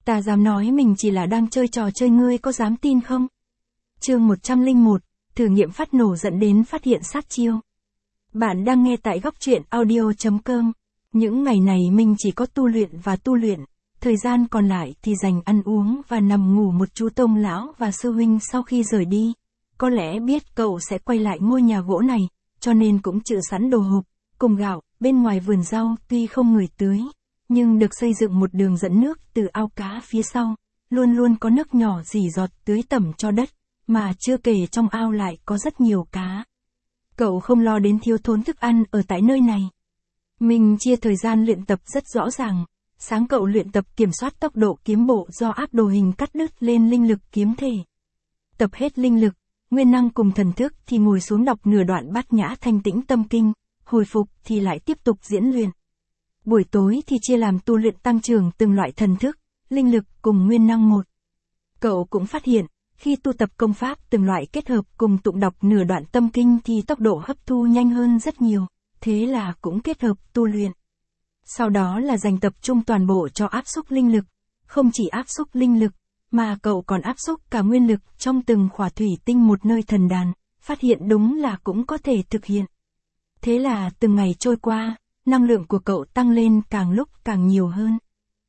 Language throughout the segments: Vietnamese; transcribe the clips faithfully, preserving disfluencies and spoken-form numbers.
Ta dám nói mình chỉ là đang chơi trò chơi, ngươi có dám tin không? Chương một trăm lẻ một, thử nghiệm phát nổ dẫn đến phát hiện sát chiêu. Bạn đang nghe tại góc truyện audio chấm com. Những ngày này mình chỉ có tu luyện và tu luyện, thời gian còn lại thì dành ăn uống và nằm ngủ. Một chú Tông lão và sư huynh sau khi rời đi, có lẽ biết cậu sẽ quay lại ngôi nhà gỗ này, cho nên cũng trữ sẵn đồ hộp, cùng gạo. Bên ngoài vườn rau tuy không người tưới, nhưng được xây dựng một đường dẫn nước từ ao cá phía sau, luôn luôn có nước nhỏ rỉ giọt tưới tẩm cho đất, mà chưa kể trong ao lại có rất nhiều cá. Cậu không lo đến thiếu thốn thức ăn ở tại nơi này. Mình chia thời gian luyện tập rất rõ ràng. Sáng cậu luyện tập kiểm soát tốc độ kiếm bộ do áp đồ hình cắt đứt lên linh lực kiếm thể. Tập hết linh lực, nguyên năng cùng thần thức thì ngồi xuống đọc nửa đoạn Bát Nhã Thanh Tĩnh Tâm Kinh, hồi phục thì lại tiếp tục diễn luyện. Buổi tối thì chia làm tu luyện tăng trưởng từng loại thần thức, linh lực cùng nguyên năng một. Cậu cũng phát hiện, khi tu tập công pháp từng loại kết hợp cùng tụng đọc nửa đoạn tâm kinh thì tốc độ hấp thu nhanh hơn rất nhiều, thế là cũng kết hợp tu luyện. Sau đó là dành tập trung toàn bộ cho áp xúc linh lực, không chỉ áp xúc linh lực, mà cậu còn áp xúc cả nguyên lực trong từng khỏa thủy tinh một nơi thần đàn, phát hiện đúng là cũng có thể thực hiện. Thế là từng ngày trôi qua, năng lượng của cậu tăng lên càng lúc càng nhiều hơn.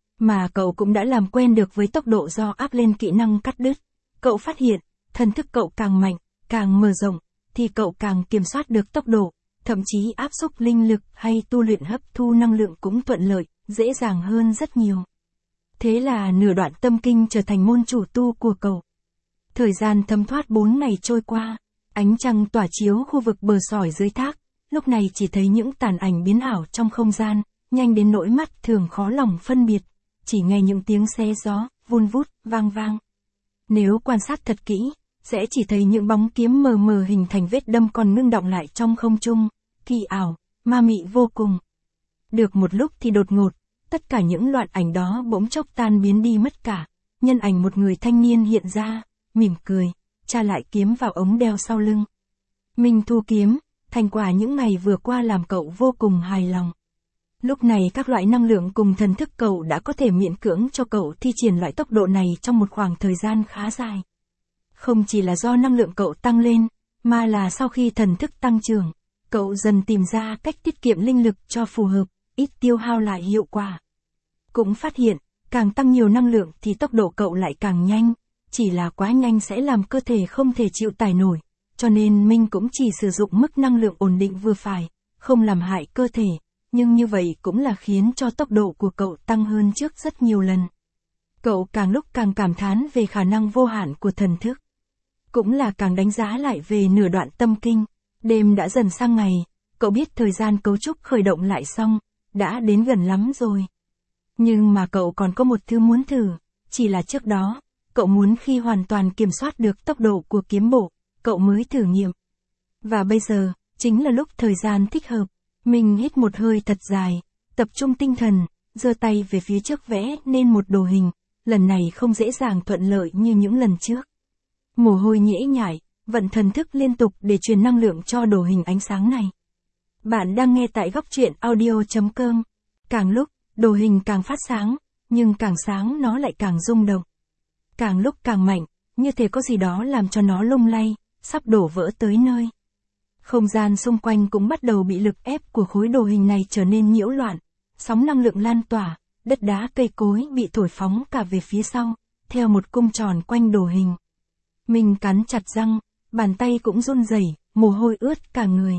Mà cậu cũng đã làm quen được với tốc độ do áp lên kỹ năng cắt đứt. Cậu phát hiện, thần thức cậu càng mạnh, càng mở rộng, thì cậu càng kiểm soát được tốc độ, thậm chí áp xúc linh lực hay tu luyện hấp thu năng lượng cũng thuận lợi, dễ dàng hơn rất nhiều. Thế là nửa đoạn tâm kinh trở thành môn chủ tu của cậu. Thời gian thấm thoát bốn ngày trôi qua, ánh trăng tỏa chiếu khu vực bờ sỏi dưới thác, lúc này chỉ thấy những tàn ảnh biến ảo trong không gian, nhanh đến nỗi mắt thường khó lòng phân biệt, chỉ nghe những tiếng xé gió, vun vút, vang vang. Nếu quan sát thật kỹ, sẽ chỉ thấy những bóng kiếm mờ mờ hình thành vết đâm còn ngưng đọng lại trong không trung, kỳ ảo, ma mị vô cùng. Được một lúc thì đột ngột, tất cả những loạt ảnh đó bỗng chốc tan biến đi mất cả, nhân ảnh một người thanh niên hiện ra, mỉm cười, tra lại kiếm vào ống đeo sau lưng. Mình thu kiếm, thành quả những ngày vừa qua làm cậu vô cùng hài lòng. Lúc này các loại năng lượng cùng thần thức cậu đã có thể miễn cưỡng cho cậu thi triển loại tốc độ này trong một khoảng thời gian khá dài. Không chỉ là do năng lượng cậu tăng lên, mà là sau khi thần thức tăng trưởng, cậu dần tìm ra cách tiết kiệm linh lực cho phù hợp, ít tiêu hao lại hiệu quả. Cũng phát hiện, càng tăng nhiều năng lượng thì tốc độ cậu lại càng nhanh, chỉ là quá nhanh sẽ làm cơ thể không thể chịu tải nổi, cho nên mình cũng chỉ sử dụng mức năng lượng ổn định vừa phải, không làm hại cơ thể. Nhưng như vậy cũng là khiến cho tốc độ của cậu tăng hơn trước rất nhiều lần. Cậu càng lúc càng cảm thán về khả năng vô hạn của thần thức. Cũng là càng đánh giá lại về nửa đoạn tâm kinh. Đêm đã dần sang ngày, cậu biết thời gian cấu trúc khởi động lại xong, đã đến gần lắm rồi. Nhưng mà cậu còn có một thứ muốn thử, chỉ là trước đó, cậu muốn khi hoàn toàn kiểm soát được tốc độ của kiếm bộ, cậu mới thử nghiệm. Và bây giờ, chính là lúc thời gian thích hợp. Mình hít một hơi thật dài, tập trung tinh thần, giơ tay về phía trước vẽ nên một đồ hình, lần này không dễ dàng thuận lợi như những lần trước. Mồ hôi nhễ nhại, vận thần thức liên tục để truyền năng lượng cho đồ hình ánh sáng này. Bạn đang nghe tại góc truyện audio chấm com. Càng lúc, đồ hình càng phát sáng, nhưng càng sáng nó lại càng rung động. Càng lúc càng mạnh, như thể có gì đó làm cho nó lung lay, sắp đổ vỡ tới nơi. Không gian xung quanh cũng bắt đầu bị lực ép của khối đồ hình này trở nên nhiễu loạn, sóng năng lượng lan tỏa, đất đá cây cối bị thổi phóng cả về phía sau, theo một cung tròn quanh đồ hình. Mình cắn chặt răng, bàn tay cũng run rẩy, mồ hôi ướt cả người.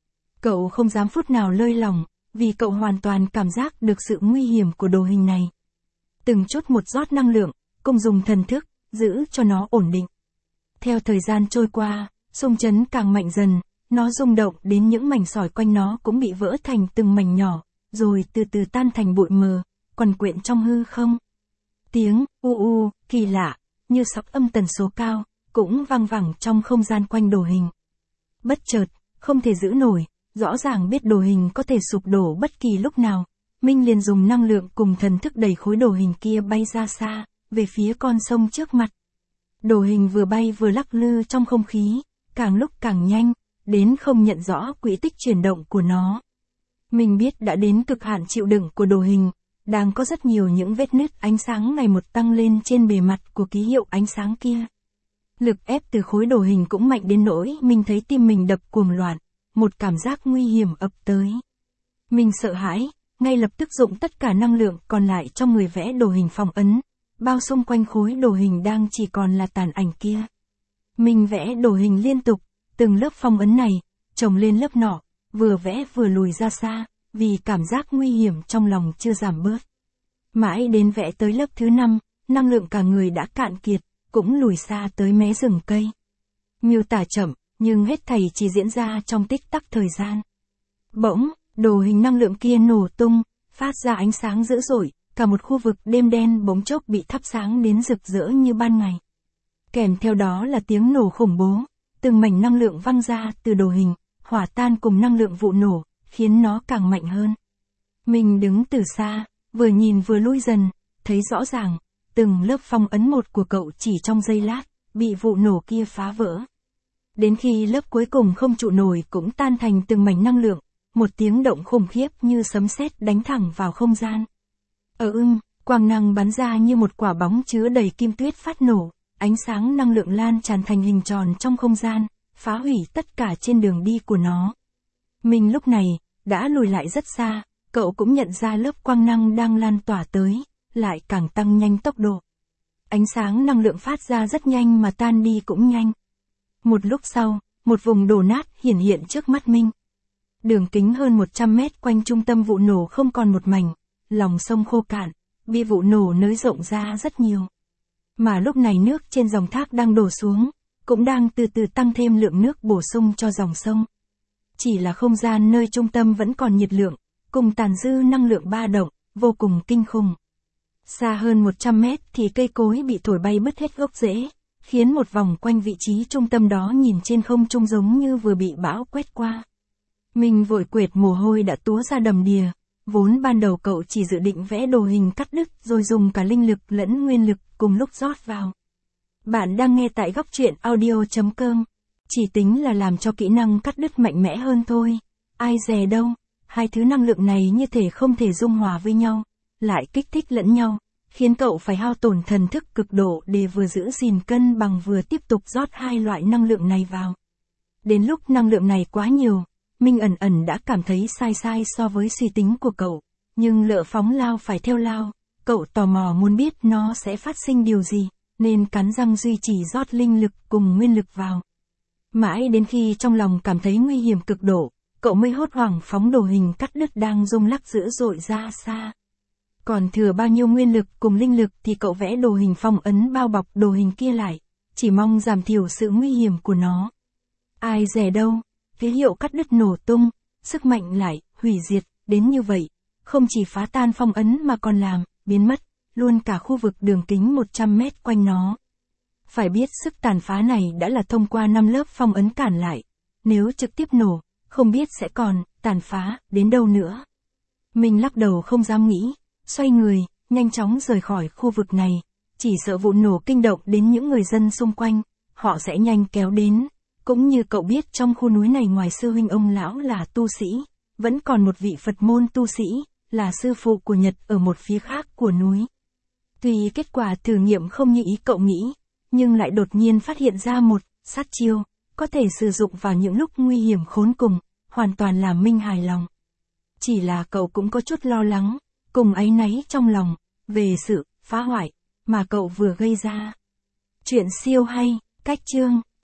Cậu không dám phút nào lơi lỏng, vì cậu hoàn toàn cảm giác được sự nguy hiểm của đồ hình này. Từng chút một rót năng lượng, cùng dùng thần thức, giữ cho nó ổn định. Theo thời gian trôi qua, xung chấn càng mạnh dần. Nó rung động đến những mảnh sỏi quanh nó cũng bị vỡ thành từng mảnh nhỏ, rồi từ từ tan thành bụi mờ, quằn quện trong hư không. Tiếng u u, kỳ lạ, như sóng âm tần số cao, cũng vang vẳng trong không gian quanh đồ hình. Bất chợt, không thể giữ nổi, rõ ràng biết đồ hình có thể sụp đổ bất kỳ lúc nào. Minh liền dùng năng lượng cùng thần thức đẩy khối đồ hình kia bay ra xa, về phía con sông trước mặt. Đồ hình vừa bay vừa lắc lư trong không khí, càng lúc càng nhanh, đến không nhận rõ quỹ tích chuyển động của nó. Mình biết đã đến cực hạn chịu đựng của đồ hình, đang có rất nhiều những vết nứt ánh sáng ngày một tăng lên trên bề mặt của ký hiệu ánh sáng kia. Lực ép từ khối đồ hình cũng mạnh đến nỗi mình thấy tim mình đập cuồng loạn, một cảm giác nguy hiểm ập tới. Mình sợ hãi, ngay lập tức dụng tất cả năng lượng còn lại trong người vẽ đồ hình phong ấn, bao xung quanh khối đồ hình đang chỉ còn là tàn ảnh kia. Mình vẽ đồ hình liên tục, từng lớp phong ấn này, chồng lên lớp nọ, vừa vẽ vừa lùi ra xa, vì cảm giác nguy hiểm trong lòng chưa giảm bớt. Mãi đến vẽ tới lớp thứ năm, năng lượng cả người đã cạn kiệt, cũng lùi xa tới mé rừng cây. Miêu tả chậm, nhưng hết thảy chỉ diễn ra trong tích tắc thời gian. Bỗng, đồ hình năng lượng kia nổ tung, phát ra ánh sáng dữ dội, cả một khu vực đêm đen bỗng chốc bị thắp sáng đến rực rỡ như ban ngày. Kèm theo đó là tiếng nổ khủng bố, từng mảnh năng lượng văng ra từ đồ hình, hỏa tan cùng năng lượng vụ nổ, khiến nó càng mạnh hơn. Mình đứng từ xa, vừa nhìn vừa lui dần, thấy rõ ràng, từng lớp phong ấn một của cậu chỉ trong giây lát, bị vụ nổ kia phá vỡ. Đến khi lớp cuối cùng không trụ nổi cũng tan thành từng mảnh năng lượng, một tiếng động khủng khiếp như sấm sét đánh thẳng vào không gian. Ở ưng, quang năng bắn ra như một quả bóng chứa đầy kim tuyết phát nổ, ánh sáng năng lượng lan tràn thành hình tròn trong không gian, phá hủy tất cả trên đường đi của nó. Mình lúc này, đã lùi lại rất xa, cậu cũng nhận ra lớp quang năng đang lan tỏa tới, lại càng tăng nhanh tốc độ. Ánh sáng năng lượng phát ra rất nhanh mà tan đi cũng nhanh. Một lúc sau, một vùng đổ nát hiển hiện trước mắt mình. Đường kính hơn một trăm mét quanh trung tâm vụ nổ không còn một mảnh, lòng sông khô cạn, bị vụ nổ nới rộng ra rất nhiều. Mà lúc này nước trên dòng thác đang đổ xuống, cũng đang từ từ tăng thêm lượng nước bổ sung cho dòng sông. Chỉ là không gian nơi trung tâm vẫn còn nhiệt lượng, cùng tàn dư năng lượng ba động, vô cùng kinh khủng. Xa hơn một trăm mét thì cây cối bị thổi bay bứt hết gốc rễ, khiến một vòng quanh vị trí trung tâm đó nhìn trên không trung giống như vừa bị bão quét qua. Mình vội quệt mồ hôi đã túa ra đầm đìa, vốn ban đầu cậu chỉ dự định vẽ đồ hình cắt đứt rồi dùng cả linh lực lẫn nguyên lực cùng lúc rót vào. Bạn đang nghe tại góc truyện audio chấm com. Chỉ tính là làm cho kỹ năng cắt đứt mạnh mẽ hơn thôi. Ai dè đâu, hai thứ năng lượng này như thể không thể dung hòa với nhau, lại kích thích lẫn nhau, khiến cậu phải hao tổn thần thức cực độ để vừa giữ gìn cân bằng vừa tiếp tục rót hai loại năng lượng này vào. Đến lúc năng lượng này quá nhiều, Minh ẩn ẩn đã cảm thấy sai sai so với suy tính của cậu, nhưng lỡ phóng lao phải theo lao, cậu tò mò muốn biết nó sẽ phát sinh điều gì, nên cắn răng duy trì rót linh lực cùng nguyên lực vào. Mãi đến khi trong lòng cảm thấy nguy hiểm cực độ, cậu mới hốt hoảng phóng đồ hình cắt đứt đang rung lắc dữ dội ra xa. Còn thừa bao nhiêu nguyên lực cùng linh lực thì cậu vẽ đồ hình phong ấn bao bọc đồ hình kia lại, chỉ mong giảm thiểu sự nguy hiểm của nó. Ai dè đâu, ký hiệu cắt đứt nổ tung, sức mạnh lại, hủy diệt, đến như vậy, không chỉ phá tan phong ấn mà còn làm, biến mất, luôn cả khu vực đường kính một trăm mét quanh nó. Phải biết sức tàn phá này đã là thông qua năm lớp phong ấn cản lại, nếu trực tiếp nổ, không biết sẽ còn, tàn phá, đến đâu nữa. Mình lắc đầu không dám nghĩ, xoay người, nhanh chóng rời khỏi khu vực này, chỉ sợ vụ nổ kinh động đến những người dân xung quanh, họ sẽ nhanh kéo đến. Cũng như cậu biết trong khu núi này ngoài sư huynh ông lão là tu sĩ, vẫn còn một vị Phật môn tu sĩ, là sư phụ của Nhật ở một phía khác của núi. Tuy kết quả thử nghiệm không như ý cậu nghĩ, nhưng lại đột nhiên phát hiện ra một sát chiêu, có thể sử dụng vào những lúc nguy hiểm khốn cùng, hoàn toàn làm Minh hài lòng. Chỉ là cậu cũng có chút lo lắng, cùng áy náy trong lòng, về sự phá hoại mà cậu vừa gây ra. Chuyện siêu hay, cách chương.